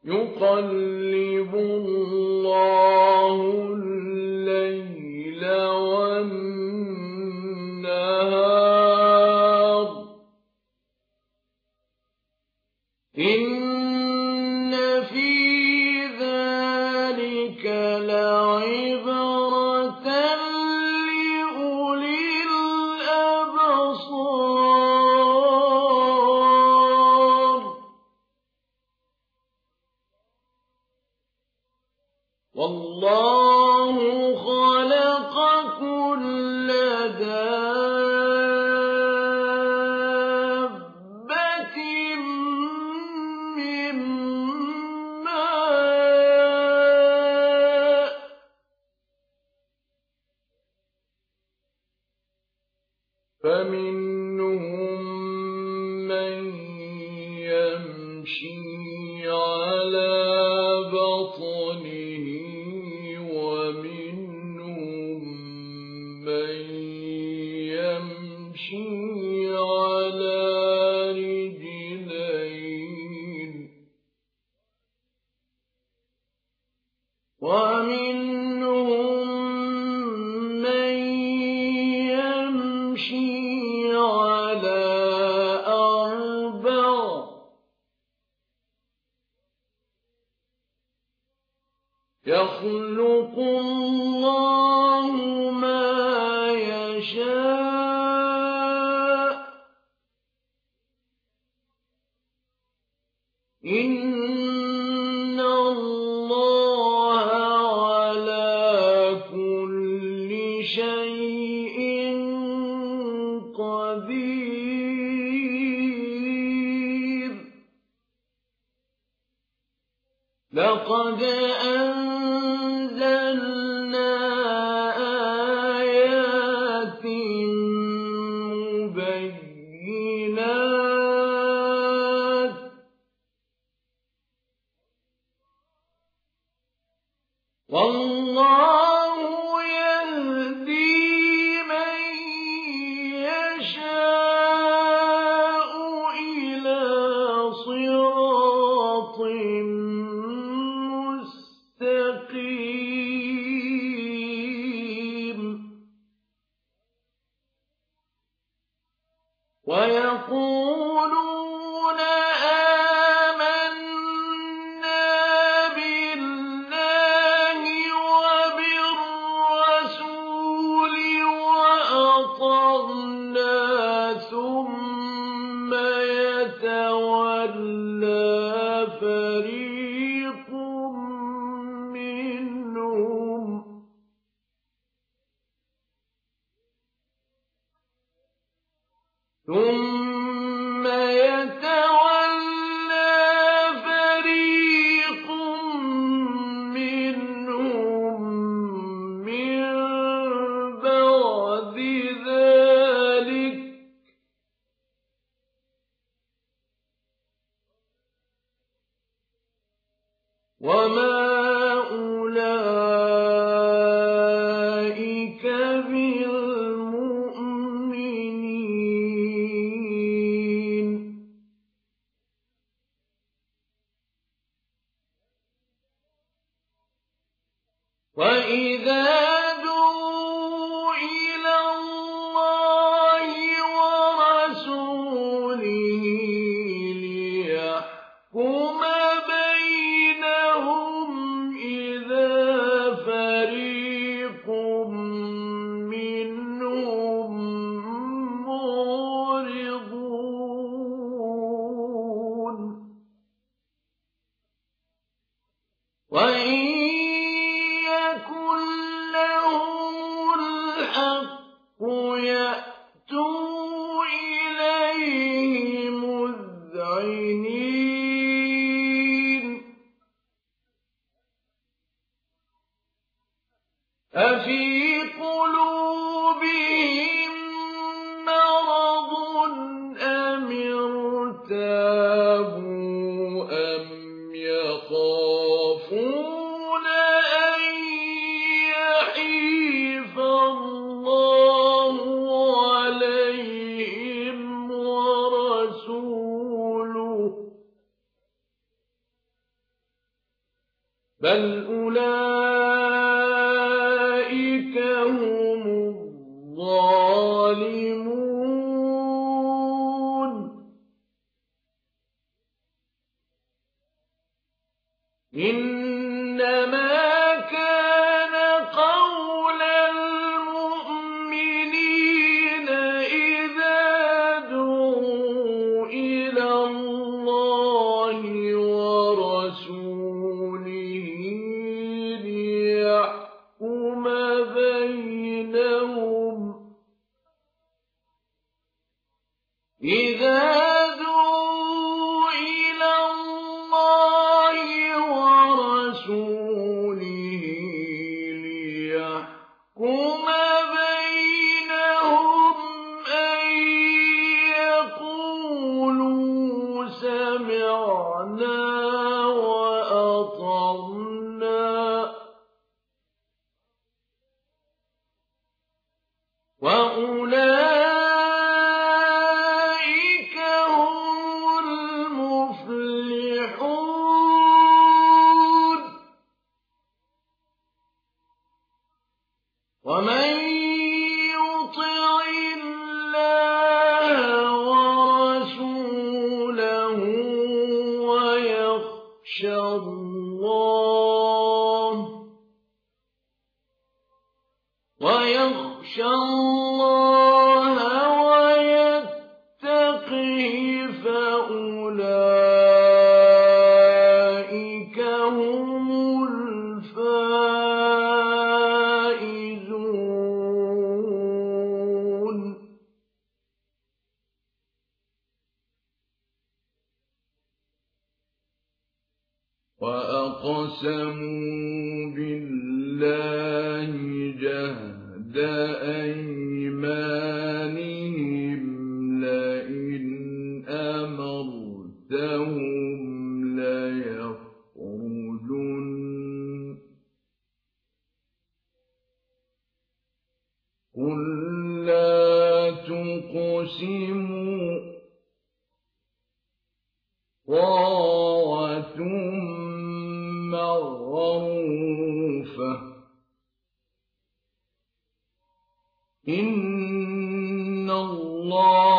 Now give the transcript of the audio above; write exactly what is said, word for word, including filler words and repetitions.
يُقَلِّبُ اللَّهُ اللَّيْلَ وَالنَّهَارَ ۚ إِنَّ فِي ذَلِكَ لَعِبْرَةً لِّأُولِي الْأَبْصَارِ. وَاللَّهُ خَلَقَ كُلَّ دَابَّةٍ مِّن مَّاءٍ ۖ فَمِنْهُم مَّن يَمْشِي عَلَىٰ بَطْنِهِ وَمِنْهُم مَّن يَمْشِي عَلَىٰ رِجْلَيْنِ وَمِنْهُم مَّن يَمْشِي عَلَىٰ أَرْبَعٍ ۚ يَخْلُقُ اللَّهُ مَا يَشَاءُ ۚ إِنَّ اللَّهَ عَلَىٰ كُلِّ شَيْءٍ قَدِيرٌ. لَقَدْ أَنزَلْنَا آيَاتٍ مُبَيِّنَاتٍ ۚ وَاللَّهُ يَهْدِي مَن يَشَاءُ إِلَىٰ صِرَاطٍ مُّسْتَقِيمٍ. وَيَقُولُونَ آمَنَّا بِاللَّهِ وَبِالرَّسُولِ وَأَطَعْنَا، ثُمَّ يَتَوَلَّىٰ فَرِيقٌ مِّنْهُمْ ثُمَّ يَتَوَلَّىٰ فَرِيقٌ مِّنْهُم مِّن بَعْدِ ذَٰلِكَ ۚ وَمَا أُولَٰئِكَ بِالْمُؤْمِنِينَ. وَإِذَا دُعُوا إِلَى اللَّهِ وَرَسُولِهِ لِيَحْكُمَ بَيْنَهُمْ إِذَا فَرِيقٌ مِّنْهُم مُّعْرِضُونَ. وَإِن يَكُن لَّهُمُ الْحَقُّ يَأْتُوا إِلَيْهِ مُذْعِنِينَ. أَفِي قُلُوبِهِم مَّرَضٌ أَمِ ارْتَابُوا أَمْ يَخَافُونَ أَن يَحِيفَ اللَّهُ عَلَيْهِمْ وَرَسُولُهُ ۚ بل أولئك هم الظالمون إنما كان قول المؤمنين إذا دعوا إلى الله ورسوله ليحكم بينهم إذا دعوا إلى الله ورسوله ليحكم بينهم أن يقولوا سمعنا وأطعنا وأولئك هم المفلحون ومن يطع الله ورسوله ويخشى الله ويخشى الله ويتقه فأولئك هم الفائزون وأقسموا بالله جهد أيمانهم لئن أمرتهم ليخرجن قل لا تقسموا طاعة معروفة إن الله